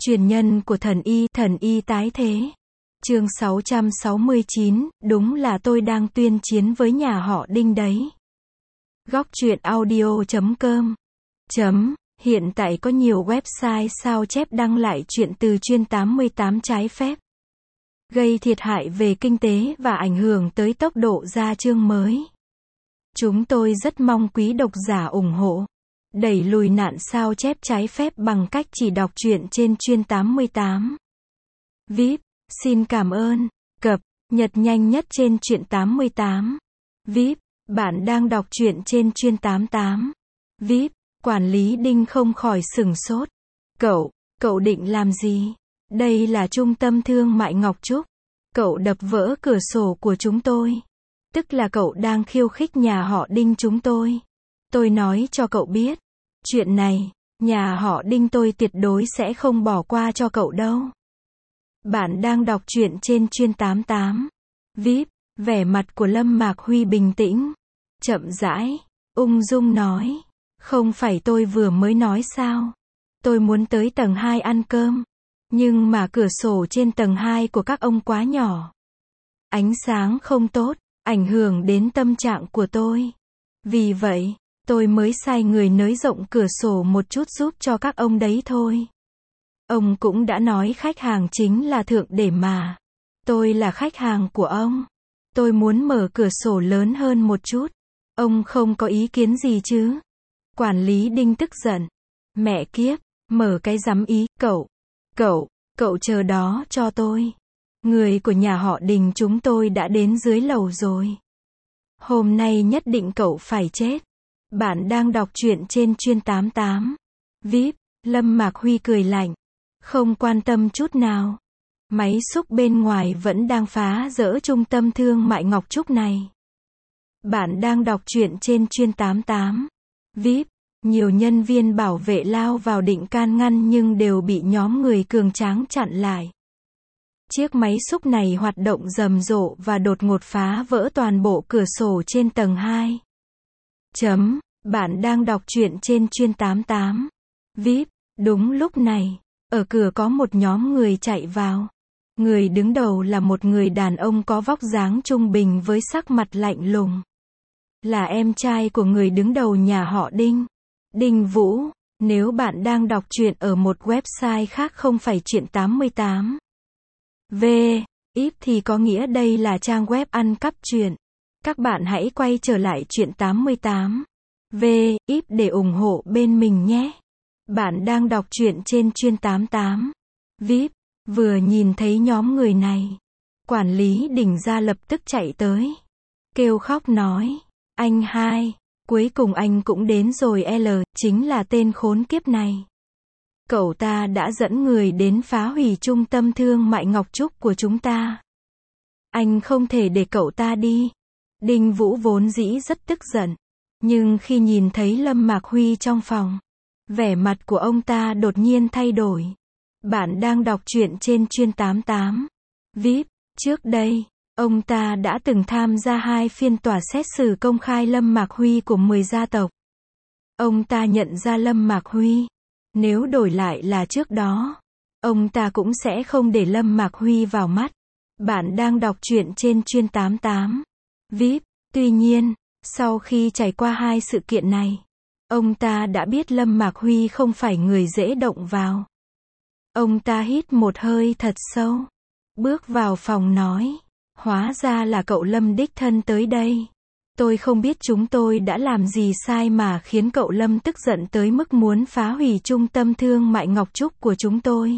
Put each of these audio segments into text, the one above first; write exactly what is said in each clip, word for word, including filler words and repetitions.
Truyền nhân của thần y, thần y tái thế. Chương sáu trăm sáu mươi chín, đúng là tôi đang tuyên chiến với nhà họ Đinh đấy. Góc truyện audio chấm com. Chấm, hiện tại có nhiều website sao chép đăng lại chuyện từ chuyên tám mươi tám trái phép, gây thiệt hại về kinh tế và ảnh hưởng tới tốc độ ra chương mới. Chúng tôi rất mong quý độc giả ủng hộ, đẩy lùi nạn sao chép trái phép bằng cách chỉ đọc truyện trên chuyên tám mươi tám. vê i pê, xin cảm ơn. Cập nhật nhanh nhất trên truyện tám mươi tám. vê i pê, bạn đang đọc truyện trên chuyên tám mươi tám. vê i pê, quản lý Đinh không khỏi sửng sốt. Cậu, cậu định làm gì? Đây là trung tâm thương mại Ngọc Trúc. Cậu đập vỡ cửa sổ của chúng tôi. Tức là cậu đang khiêu khích nhà họ Đinh chúng tôi. Tôi nói cho cậu biết, chuyện này, nhà họ Đinh tôi tuyệt đối sẽ không bỏ qua cho cậu đâu. Bạn đang đọc truyện trên chuyên tám mươi tám. vê i pê, vẻ mặt của Lâm Mạc Huy bình tĩnh, chậm rãi, ung dung nói, không phải tôi vừa mới nói sao? Tôi muốn tới tầng hai ăn cơm, nhưng mà cửa sổ trên tầng hai của các ông quá nhỏ. Ánh sáng không tốt, ảnh hưởng đến tâm trạng của tôi. Vì vậy, tôi mới sai người nới rộng cửa sổ một chút giúp cho các ông đấy thôi. Ông cũng đã nói khách hàng chính là thượng đế mà. Tôi là khách hàng của ông. Tôi muốn mở cửa sổ lớn hơn một chút. Ông không có ý kiến gì chứ? Quản lý Đinh tức giận. Mẹ kiếp, mở cái rắm ý, cậu, cậu, cậu chờ đó cho tôi. Người của nhà họ Đình chúng tôi đã đến dưới lầu rồi. Hôm nay nhất định cậu phải chết. Bạn đang đọc truyện trên chuyên tám mươi tám. vê i pê, Lâm Mạc Huy cười lạnh, không quan tâm chút nào. Máy xúc bên ngoài vẫn đang phá rỡ trung tâm thương mại Ngọc Trúc này. Bạn đang đọc truyện trên chuyên tám mươi tám. vê i pê, nhiều nhân viên bảo vệ lao vào định can ngăn nhưng đều bị nhóm người cường tráng chặn lại. Chiếc máy xúc này hoạt động rầm rộ và đột ngột phá vỡ toàn bộ cửa sổ trên tầng hai. Chấm, bạn đang đọc truyện trên chuyên tám mươi tám. vê i pê, đúng lúc này, ở cửa có một nhóm người chạy vào. Người đứng đầu là một người đàn ông có vóc dáng trung bình với sắc mặt lạnh lùng. Là em trai của người đứng đầu nhà họ Đinh, Đinh Vũ. Nếu bạn đang đọc truyện ở một website khác không phải truyện tám mươi tám. vê i pê thì có nghĩa đây là trang web ăn cắp truyện. Các bạn hãy quay trở lại truyện tám mươi tám. vê i pê để ủng hộ bên mình nhé. Bạn đang đọc truyện trên chuyên tám mươi tám. vê i pê, vừa nhìn thấy nhóm người này, quản lý Đỉnh ra lập tức chạy tới. Kêu khóc nói, anh hai, cuối cùng anh cũng đến rồi. L, chính là tên khốn kiếp này. Cậu ta đã dẫn người đến phá hủy trung tâm thương mại Ngọc Trúc của chúng ta. Anh không thể để cậu ta đi. Đinh Vũ vốn dĩ rất tức giận. Nhưng khi nhìn thấy Lâm Mạc Huy trong phòng, vẻ mặt của ông ta đột nhiên thay đổi. Bạn đang đọc truyện trên chuyên tám mươi tám. vê i pê, trước đây, ông ta đã từng tham gia hai phiên tòa xét xử công khai Lâm Mạc Huy của mười gia tộc. Ông ta nhận ra Lâm Mạc Huy, nếu đổi lại là trước đó, ông ta cũng sẽ không để Lâm Mạc Huy vào mắt. Bạn đang đọc truyện trên chuyên tám mươi tám. vê i pê, tuy nhiên, sau khi trải qua hai sự kiện này, ông ta đã biết Lâm Mạc Huy không phải người dễ động vào. Ông ta hít một hơi thật sâu, bước vào phòng nói, hóa ra là cậu Lâm đích thân tới đây. Tôi không biết chúng tôi đã làm gì sai mà khiến cậu Lâm tức giận tới mức muốn phá hủy trung tâm thương mại Ngọc Trúc của chúng tôi.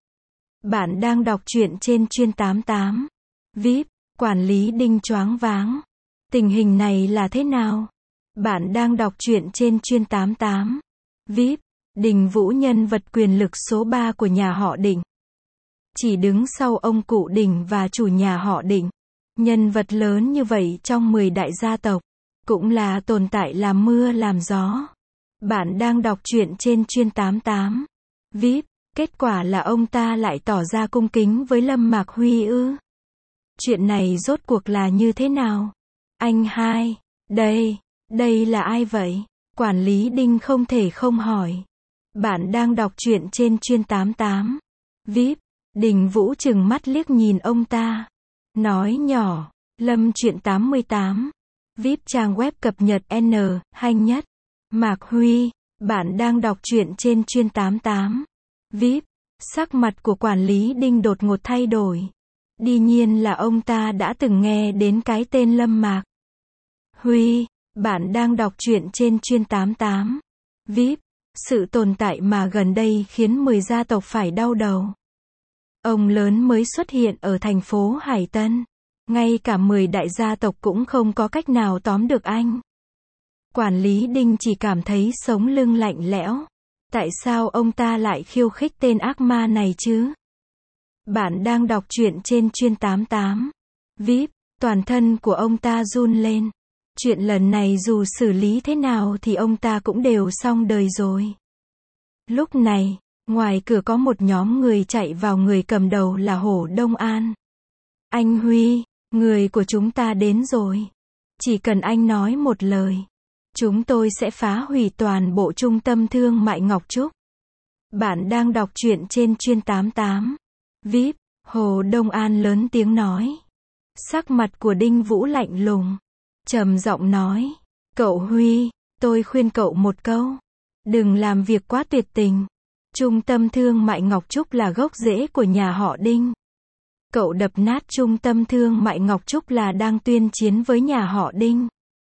Bạn đang đọc truyện trên chuyên tám mươi tám. vê i pê, quản lý Đinh choáng váng. Tình hình này là thế nào? Bạn đang đọc truyện trên chuyên tám mươi tám. vê i pê, Đình Vũ nhân vật quyền lực số ba của nhà họ Đỉnh. Chỉ đứng sau ông cụ Đỉnh và chủ nhà họ Đỉnh. Nhân vật lớn như vậy trong mười đại gia tộc, cũng là tồn tại làm mưa làm gió. Bạn đang đọc truyện trên chuyên tám mươi tám. vê i pê, kết quả là ông ta lại tỏ ra cung kính với Lâm Mạc Huy ư? Chuyện này rốt cuộc là như thế nào? Anh hai, đây, đây là ai vậy? Quản lý Đinh không thể không hỏi. Bạn đang đọc truyện trên chuyên tám mươi tám. vê i pê, Đình Vũ trừng mắt liếc nhìn ông ta. Nói nhỏ, Lâm Truyện tám mươi tám. vê i pê trang web cập nhật N, Hanh nhất. Mạc Huy, bạn đang đọc truyện trên Chuyên tám mươi tám. vê i pê, sắc mặt của quản lý Đinh đột ngột thay đổi. Đương nhiên là ông ta đã từng nghe đến cái tên Lâm Mạc. Huy, bạn đang đọc truyện trên Chuyên tám mươi tám. vê i pê, sự tồn tại mà gần đây khiến mười gia tộc phải đau đầu. Ông lớn mới xuất hiện ở thành phố Hải Tân. Ngay cả mười đại gia tộc cũng không có cách nào tóm được anh. Quản lý Đinh chỉ cảm thấy sống lưng lạnh lẽo. Tại sao ông ta lại khiêu khích tên ác ma này chứ? Bạn đang đọc truyện trên Chuyên tám mươi tám. vê i pê, toàn thân của ông ta run lên. Chuyện lần này dù xử lý thế nào thì ông ta cũng đều xong đời rồi. Lúc này, ngoài cửa có một nhóm người chạy vào, người cầm đầu là Hồ Đông An. Anh Huy, người của chúng ta đến rồi. Chỉ cần anh nói một lời, chúng tôi sẽ phá hủy toàn bộ trung tâm thương mại Ngọc Trúc. Bạn đang đọc truyện trên Chuyên tám mươi tám. vê i pê, Hồ Đông An lớn tiếng nói. Sắc mặt của Đinh Vũ lạnh lùng. Trầm giọng nói. Cậu Huy, tôi khuyên cậu một câu. Đừng làm việc quá tuyệt tình. Trung tâm thương mại Ngọc Trúc là gốc rễ của nhà họ Đinh. Cậu đập nát trung tâm thương mại Ngọc Trúc là đang tuyên chiến với nhà họ Đinh.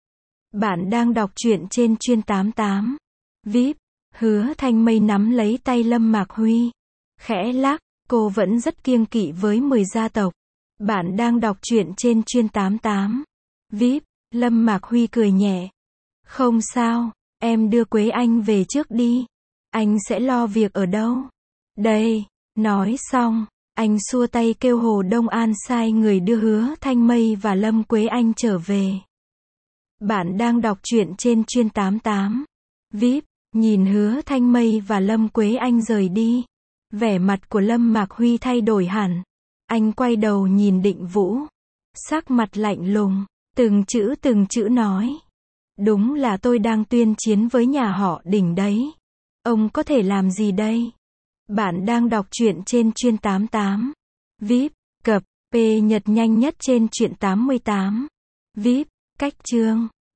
Bạn đang đọc truyện trên Chuyên tám mươi tám. vê i pê, Hứa Thanh Mây nắm lấy tay Lâm Mạc Huy. Khẽ lắc, cô vẫn rất kiêng kỵ với mười gia tộc. Bạn đang đọc truyện trên Chuyên tám mươi tám. vê i pê, Lâm Mạc Huy cười nhẹ. Không sao, em đưa Quế Anh về trước đi. Anh sẽ lo việc ở đâu. Đây, nói xong, anh xua tay kêu Hồ Đông An sai người đưa Hứa Thanh Mây và Lâm Quế Anh trở về. Bạn đang đọc truyện trên Chuyên tám mươi tám. vê i pê, nhìn Hứa Thanh Mây và Lâm Quế Anh rời đi. Vẻ mặt của Lâm Mạc Huy thay đổi hẳn. Anh quay đầu nhìn Định Vũ. Sắc mặt lạnh lùng, từng chữ từng chữ nói. Đúng là tôi đang tuyên chiến với nhà họ Đinh đấy. Ông có thể làm gì đây? Bạn đang đọc truyện trên Chuyên tám mươi tám. vê i pê, cập, P Nhật nhanh nhất trên Truyện tám mươi tám. vê i pê, cách chương.